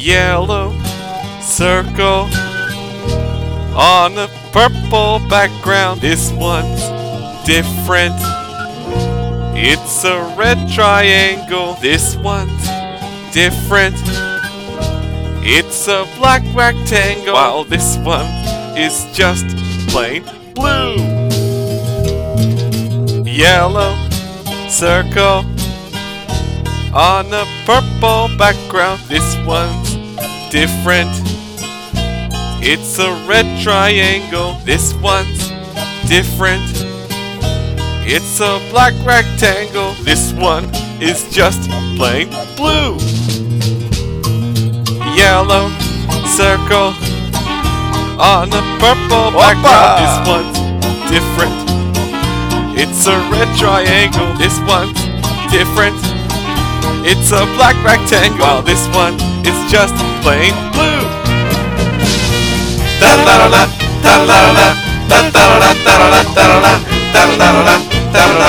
yellow circle on a purple background. This one's different. It's a red triangle. This one's different. It's a black rectangle. While this one is just plain blue. Yellow circle on a purple background. This one's different. It's a red triangle. This one's different. It's a black rectangle. This one is just plain blue. Yellow circle on a purple background. This one's different. It's a red triangle. This one's different. It's a black rectangle. While this one is just plain blue. Da da da da da da da da da da da da da da da da da da.